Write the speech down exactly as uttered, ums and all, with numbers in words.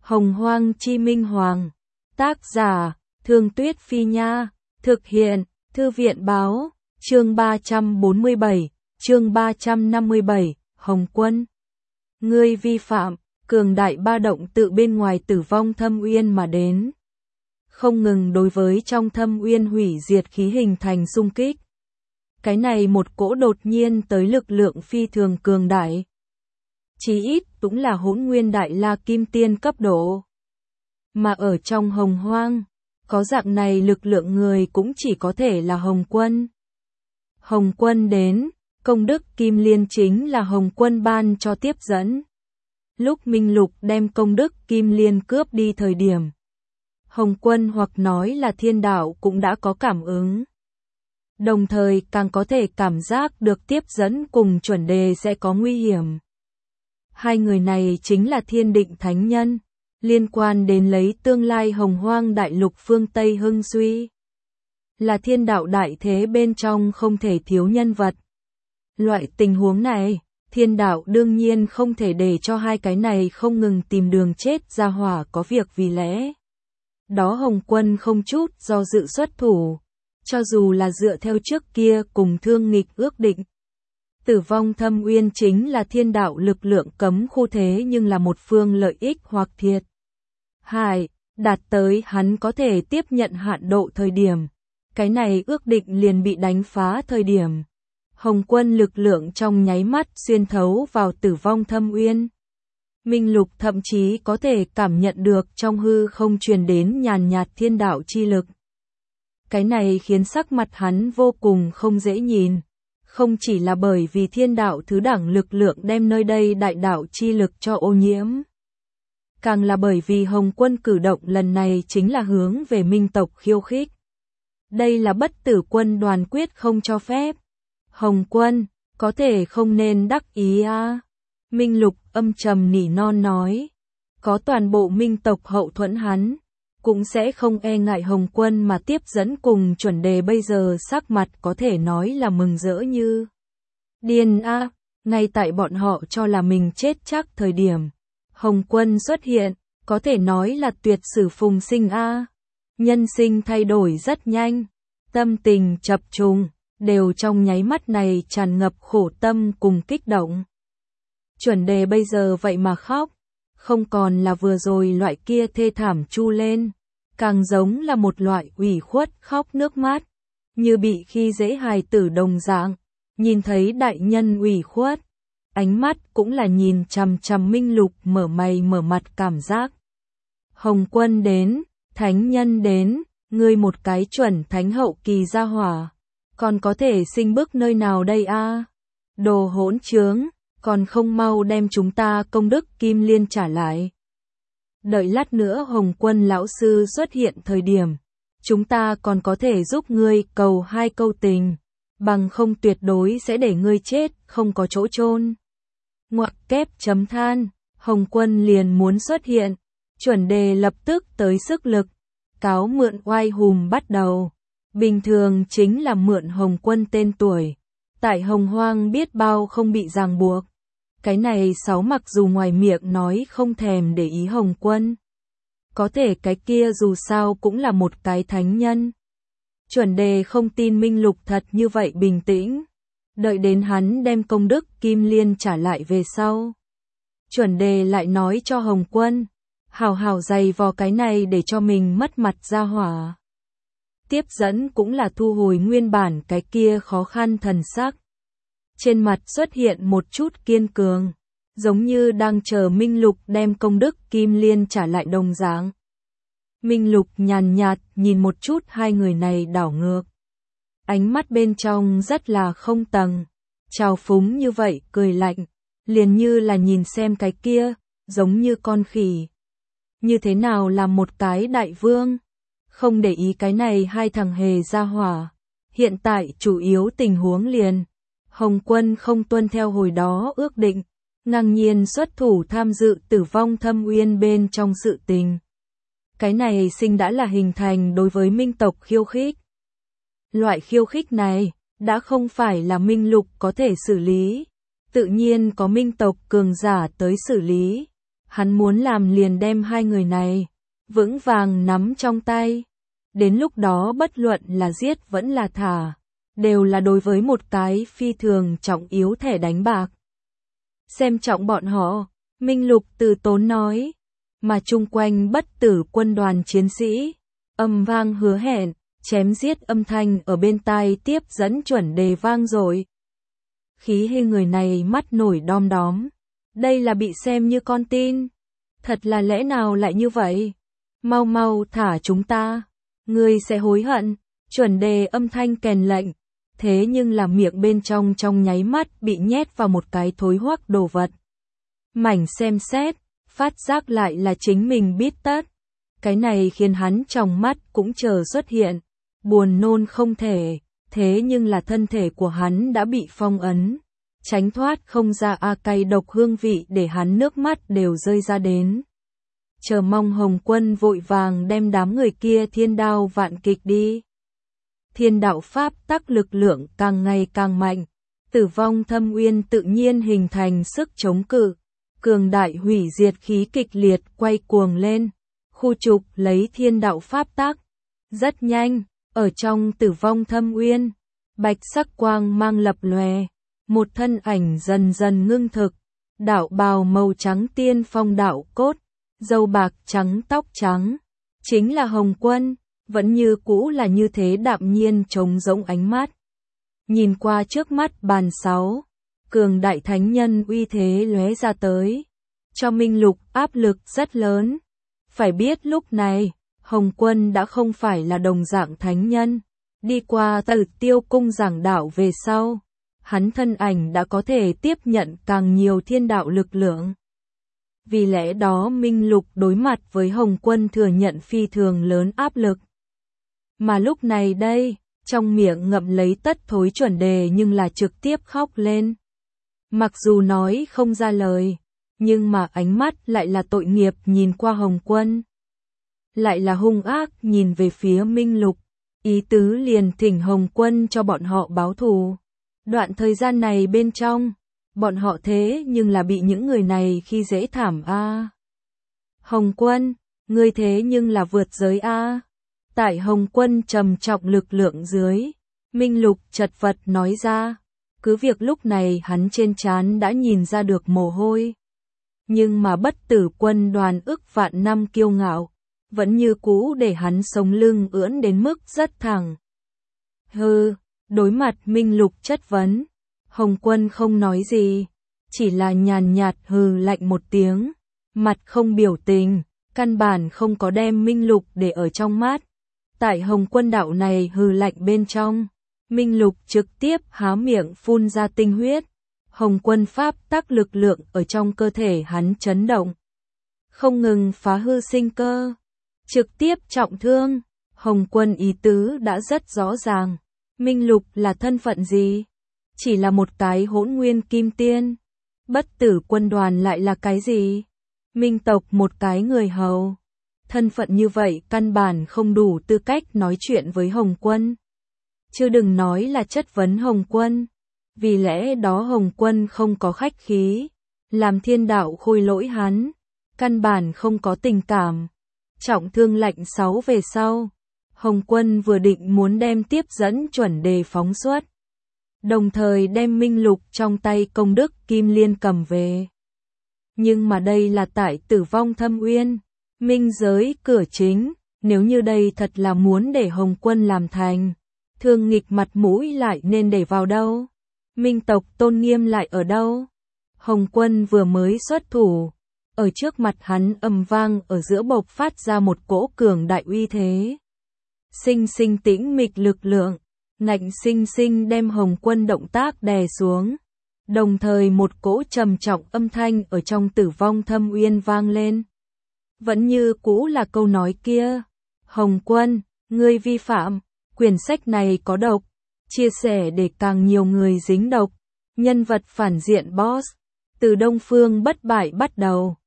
Hồng Hoang Chi Minh Hoàng. Tác giả, Thương Tuyết Phi Nha. Thực hiện, Thư viện Báo. Chương ba trăm bốn mươi bảy, chương ba trăm năm mươi bảy, Hồng Quân. Ngươi vi phạm, cường đại ba động tự bên ngoài Tử Vong Thâm Uyên mà đến. Không ngừng đối với trong Thâm Uyên hủy diệt khí hình thành xung kích. Cái này một cỗ đột nhiên tới lực lượng phi thường cường đại. Chí ít cũng là Hỗn Nguyên Đại La Kim Tiên cấp độ. Mà ở trong Hồng Hoang, có dạng này lực lượng người cũng chỉ có thể là Hồng Quân. Hồng Quân đến, công đức Kim Liên chính là Hồng Quân ban cho tiếp dẫn. Lúc Minh Lục đem công đức Kim Liên cướp đi thời điểm, Hồng Quân hoặc nói là thiên đạo cũng đã có cảm ứng. Đồng thời càng có thể cảm giác được tiếp dẫn cùng chuẩn đề sẽ có nguy hiểm. Hai người này chính là Thiên Định Thánh Nhân, liên quan đến lấy tương lai Hồng Hoang Đại Lục phương Tây hưng suy. Là thiên đạo đại thế bên trong không thể thiếu nhân vật. Loại tình huống này, thiên đạo đương nhiên không thể để cho hai cái này không ngừng tìm đường chết ra hỏa có việc vì lẽ. Đó Hồng Quân không chút do dự xuất thủ, cho dù là dựa theo trước kia cùng thương nghịch ước định. Tử Vong Thâm Uyên chính là thiên đạo lực lượng cấm khu thế nhưng là một phương lợi ích hoặc thiệt hại, đạt tới hắn có thể tiếp nhận hạn độ thời điểm. Cái này ước định liền bị đánh phá thời điểm. Hồng Quân lực lượng trong nháy mắt xuyên thấu vào Tử Vong Thâm Uyên. Minh Lục thậm chí có thể cảm nhận được trong hư không truyền đến nhàn nhạt thiên đạo chi lực. Cái này khiến sắc mặt hắn vô cùng không dễ nhìn. Không chỉ là bởi vì thiên đạo thứ đẳng lực lượng đem nơi đây đại đạo chi lực cho ô nhiễm. Càng là bởi vì Hồng Quân cử động lần này chính là hướng về Minh tộc khiêu khích. Đây là bất tử quân đoàn quyết không cho phép. Hồng Quân, có thể không nên đắc ý à. Minh Lục âm trầm nỉ non nói. Có toàn bộ Minh tộc hậu thuẫn hắn, cũng sẽ không e ngại Hồng Quân mà tiếp dẫn cùng chuẩn đề bây giờ sắc mặt có thể nói là mừng rỡ như điên a. À. Ngay tại bọn họ cho là mình chết chắc thời điểm, Hồng Quân xuất hiện, có thể nói là tuyệt sử phùng sinh a. À. Nhân sinh thay đổi rất nhanh, tâm tình chập trùng, đều trong nháy mắt này tràn ngập khổ tâm cùng kích động. Chuẩn đề bây giờ vậy mà khóc, không còn là vừa rồi loại kia thê thảm chu lên, càng giống là một loại ủy khuất khóc nước mắt, như bị khi dễ hài tử đồng dạng, nhìn thấy đại nhân ủy khuất, ánh mắt cũng là nhìn chằm chằm Minh Lục mở mày mở mặt cảm giác. Hồng Quân đến, Thánh Nhân đến, ngươi một cái chuẩn thánh hậu kỳ gia hỏa, còn có thể sinh bước nơi nào đây a? À? Đồ hỗn trướng, còn không mau đem chúng ta công đức Kim Liên trả lại. Đợi lát nữa Hồng Quân lão sư xuất hiện thời điểm, chúng ta còn có thể giúp ngươi cầu hai câu tình, bằng không tuyệt đối sẽ để ngươi chết, không có chỗ chôn. Ngoặc kép chấm than, Hồng Quân liền muốn xuất hiện, chuẩn đề lập tức tới sức lực, cáo mượn oai hùm bắt đầu. Bình thường chính là mượn Hồng Quân tên tuổi, tại Hồng Hoang biết bao không bị ràng buộc. Cái này sáu mặc dù ngoài miệng nói không thèm để ý Hồng Quân, có thể cái kia dù sao cũng là một cái thánh nhân. Chuẩn đề không tin Minh Lục thật như vậy bình tĩnh, đợi đến hắn đem công đức Kim Liên trả lại về sau. Chuẩn đề lại nói cho Hồng Quân, hào hào dày vò cái này để cho mình mất mặt ra hỏa. Tiếp dẫn cũng là thu hồi nguyên bản cái kia khó khăn thần sắc. Trên mặt xuất hiện một chút kiên cường, giống như đang chờ Minh Lục đem công đức Kim Liên trả lại đồng dạng. Minh Lục nhàn nhạt nhìn một chút hai người này đảo ngược. Ánh mắt bên trong rất là không tầng, trào phúng như vậy cười lạnh, liền như là nhìn xem cái kia, giống như con khỉ. Như thế nào làm một cái đại vương? Không để ý cái này hai thằng hề ra hỏa. Hiện tại chủ yếu tình huống liền. Hồng Quân không tuân theo hồi đó ước định, ngang nhiên xuất thủ tham dự Tử Vong Thâm Uyên bên trong sự tình. Cái này sinh đã là hình thành đối với Minh tộc khiêu khích. Loại khiêu khích này, đã không phải là Minh Lục có thể xử lý. Tự nhiên có Minh tộc cường giả tới xử lý. Hắn muốn làm liền đem hai người này vững vàng nắm trong tay. Đến lúc đó bất luận là giết vẫn là thả, đều là đối với một cái phi thường trọng yếu thẻ đánh bạc. Xem trọng bọn họ, Minh Lục từ tốn nói, mà chung quanh bất tử quân đoàn chiến sĩ, âm vang hứa hẹn, chém giết âm thanh ở bên tai tiếp dẫn chuẩn đề vang dội. Khí hê người này mắt nổi đom đóm, đây là bị xem như con tin. Thật là lẽ nào lại như vậy? Mau mau thả chúng ta, ngươi sẽ hối hận. Chuẩn đề âm thanh kèn lệnh, thế nhưng là miệng bên trong trong nháy mắt bị nhét vào một cái thối hoắc đồ vật. Mảnh xem xét, phát giác lại là chính mình biết tất. Cái này khiến hắn trong mắt cũng chờ xuất hiện, buồn nôn không thể, thế nhưng là thân thể của hắn đã bị phong ấn, tránh thoát không ra a cay độc hương vị để hắn nước mắt đều rơi ra đến. Chờ mong Hồng Quân vội vàng đem đám người kia thiên đao vạn kịch đi. Thiên đạo pháp tắc lực lượng càng ngày càng mạnh, tử vong thâm uyên tự nhiên hình thành sức chống cự, cường đại hủy diệt khí kịch liệt quay cuồng lên, khu trục lấy thiên đạo pháp tắc. Rất nhanh, ở trong tử vong thâm uyên, bạch sắc quang mang lập lòe, một thân ảnh dần dần ngưng thực, đạo bào màu trắng tiên phong đạo cốt, râu bạc trắng tóc trắng, chính là Hồng Quân, vẫn như cũ là như thế đạm nhiên trống rỗng ánh mắt. Nhìn qua trước mắt bàn sáu, cường đại thánh nhân uy thế lóe ra tới, cho Minh Lục áp lực rất lớn. Phải biết lúc này, Hồng Quân đã không phải là đồng dạng thánh nhân, đi qua Tử Tiêu cung giảng đạo về sau, hắn thân ảnh đã có thể tiếp nhận càng nhiều thiên đạo lực lượng. Vì lẽ đó Minh Lục đối mặt với Hồng Quân thừa nhận phi thường lớn áp lực. Mà lúc này đây, trong miệng ngậm lấy tất thối chuẩn đề nhưng là trực tiếp khóc lên. Mặc dù nói không ra lời, nhưng mà ánh mắt lại là tội nghiệp nhìn qua Hồng Quân. Lại là hung ác nhìn về phía Minh Lục, ý tứ liền thỉnh Hồng Quân cho bọn họ báo thù. Đoạn thời gian này bên trong, bọn họ thế nhưng là bị những người này khi dễ thảm a. À. Hồng Quân, ngươi thế nhưng là vượt giới a. À. Tại Hồng Quân trầm trọng lực lượng dưới, Minh Lục chật vật nói ra, cứ việc lúc này hắn trên trán đã nhìn ra được mồ hôi. Nhưng mà bất tử quân đoàn ức vạn năm kiêu ngạo, vẫn như cũ để hắn sống lưng ưỡn đến mức rất thẳng. Hừ, đối mặt Minh Lục chất vấn, Hồng Quân không nói gì, chỉ là nhàn nhạt hừ lạnh một tiếng, mặt không biểu tình, căn bản không có đem Minh Lục để ở trong mắt. Tại Hồng Quân đạo này hừ lạnh bên trong, Minh Lục trực tiếp há miệng phun ra tinh huyết. Hồng Quân pháp tắc lực lượng ở trong cơ thể hắn chấn động, không ngừng phá hư sinh cơ, trực tiếp trọng thương. Hồng Quân ý tứ đã rất rõ ràng, Minh Lục là thân phận gì? Chỉ là một cái hỗn nguyên kim tiên. Bất tử quân đoàn lại là cái gì? Minh tộc một cái người hầu. Thân phận như vậy căn bản không đủ tư cách nói chuyện với Hồng Quân. Chứ đừng nói là chất vấn Hồng Quân. Vì lẽ đó Hồng Quân không có khách khí, làm thiên đạo khôi lỗi hắn, căn bản không có tình cảm. Trọng thương lạnh sáu về sau, Hồng Quân vừa định muốn đem tiếp dẫn chuẩn đề phóng xuất, đồng thời đem Minh Lục trong tay công đức Kim Liên cầm về. Nhưng mà đây là tại tử vong thâm uyên, minh giới cửa chính, nếu như đây thật là muốn để Hồng Quân làm thành, thương nghịch mặt mũi lại nên để vào đâu? Minh tộc tôn nghiêm lại ở đâu? Hồng Quân vừa mới xuất thủ, ở trước mặt hắn ầm vang ở giữa bộc phát ra một cỗ cường đại uy thế. Sinh sinh tĩnh mịch lực lượng, ngạnh sinh sinh đem Hồng Quân động tác đè xuống. Đồng thời một cỗ trầm trọng âm thanh ở trong tử vong thâm uyên vang lên. Vẫn như cũ là câu nói kia. Hồng Quân, ngươi vi phạm, quyển sách này có độc. Chia sẻ để càng nhiều người dính độc. Nhân vật phản diện boss. Từ Đông Phương bất bại bắt đầu.